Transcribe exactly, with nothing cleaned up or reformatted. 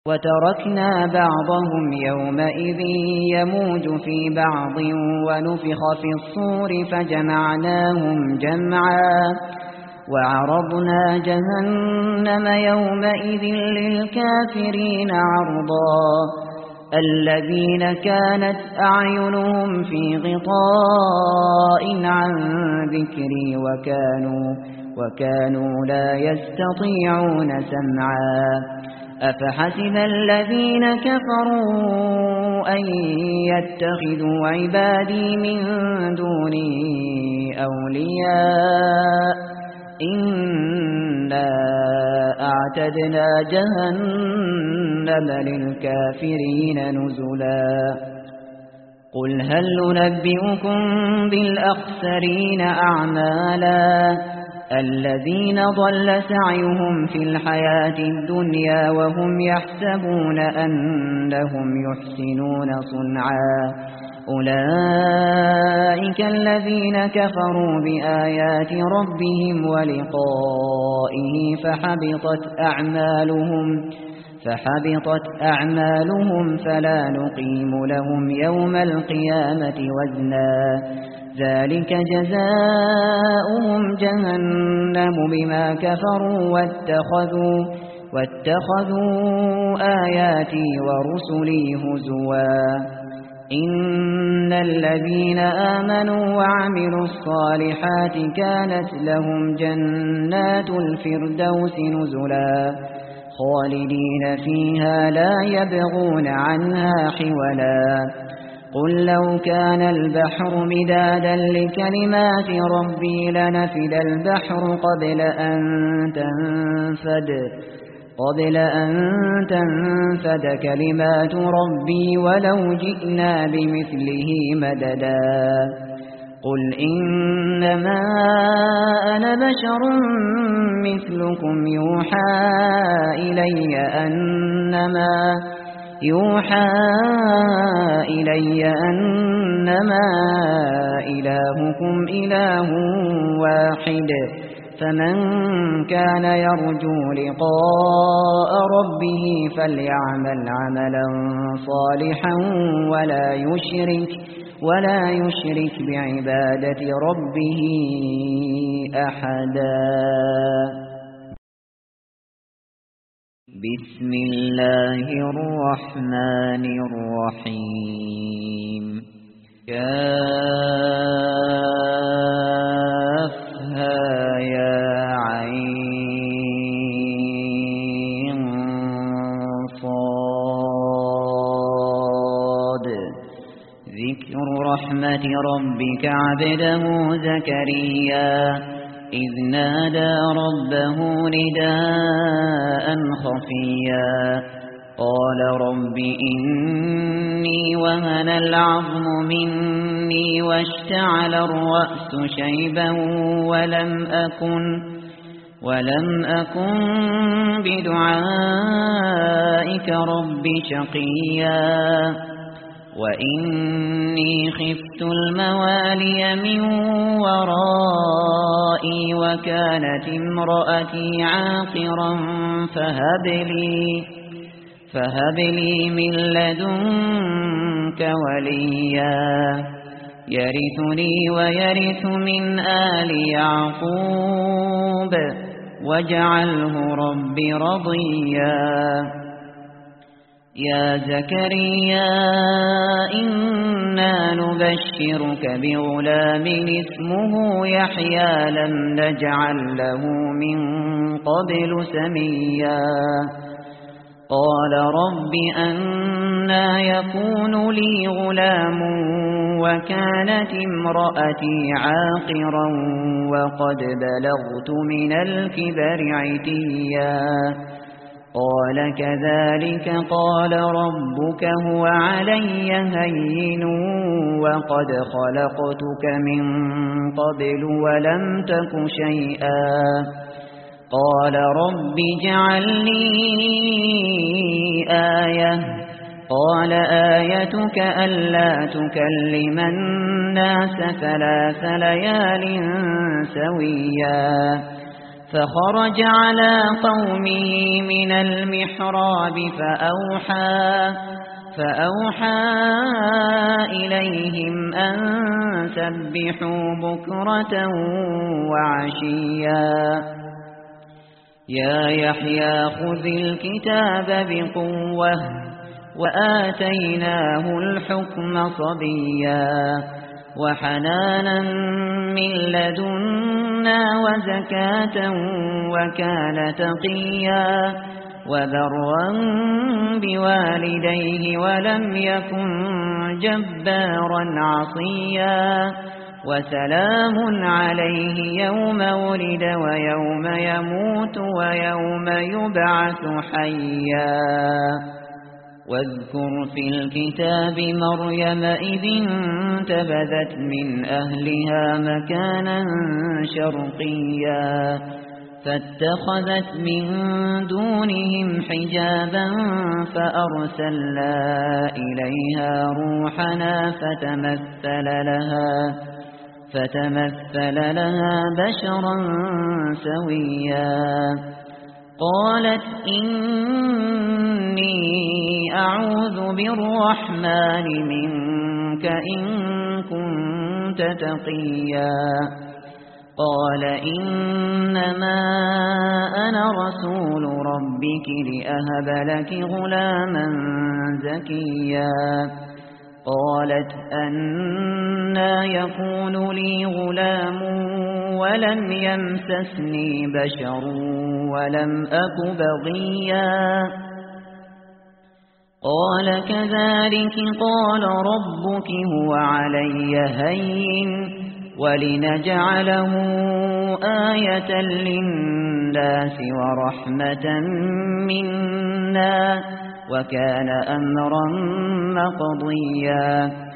وتركنا بعضهم يومئذ يموج في بعض ونفخ في الصور فجمعناهم جمعا وعرضنا جهنم يومئذ للكافرين عرضا الذين كانت أعينهم في غطاء عن ذكري وكانوا, وكانوا لا يستطيعون سمعا أفحسب الذين كفروا أن يتخذوا عبادي من دوني أولياء إنا أعتدنا جهنم للكافرين نزلا قل هل ننبئكم بالأخسرين أعمالا الذين ضل سعيهم في الحياة الدنيا وهم يحسبون أنهم يحسنون صنعا أولئك الذين كفروا بآيات ربهم ولقائه فحبطت أعمالهم فحبطت أعمالهم فلا نقيم لهم يوم القيامة وزنا ذلك جزاؤهم جهنم بما كفروا واتخذوا, واتخذوا آياتي ورسلي هزوا إن الذين آمنوا وعملوا الصالحات كانت لهم جنات الفردوس نزلا خالدين فيها لا يبغون عنها حولا قل لو كان البحر مدادا لكلمات ربي لنفد البحر قبل أن تنفد قبل أن تنفد كلمات ربي ولو جئنا بمثله مددا قل إنما أنا بشر مثلكم يوحى إلي أنما يوحى إلي أنما إلهكم إله واحد فمن كان يرجو لقاء ربه فليعمل عملا صالحا ولا يشرك ولا يشرك بعبادة ربه أحدا بسم الله الرحمن الرحيم كافها يا عين صاد ذكر رحمة ربك عبده زكريا إذ نادى ربه نداء خفيا قال رب إني وهن العظم مني واشتعل الرأس شيبا ولم أكن ولم أكن بدعائك رب شقيا وإني خفت الموالي من ورائي وكانت امرأتي عاقرا فهب لي فهب لي من لدنك وليا يرثني ويرث من آل يعقوب واجعله رب رضيا يا زكريا إنا نبشرك بغلام اسمه يحيى لم نجعل له من قبل سميا قال رب أنى يكون لي غلام وكانت امرأتي عاقرا وقد بلغت من الكبر عتيا قال كذلك قال ربك هو علي هين وقد خلقتك من قبل ولم تك شيئا قال رب اجعل لي آية قال آيتك ألا تكلم الناس ثلاث ليال سويا فخرج على قومه من المحراب فأوحى فأوحى إليهم أن سبحوا بكرة وعشيا يا يحيى خذ الكتاب بقوة وآتيناه الحكم صبيا وحنانا من لدنا وزكاة وكان تقيا وبرا بوالديه ولم يكن جبارا عصيا وسلام عليه يوم ولد ويوم يموت ويوم يبعث حيا واذكر في الكتاب مريم إذ انتبذت من أهلها مكانا شرقيا فاتخذت من دونهم حجابا فأرسلنا إليها روحنا فتمثل لها فتمثل لها بشرا سويا قالت إني أعوذ بالرحمن منك إن كنت تقيا قال إنما أنا رسول ربك لأهب لك غلاما زكيا قالت أنى يكون لي غلام ولم يمسسني بشر ولم أك بغيا قال كذلك قال ربك هو علي هين ولنجعله آية للناس ورحمة منا وكان أمرا مقضيا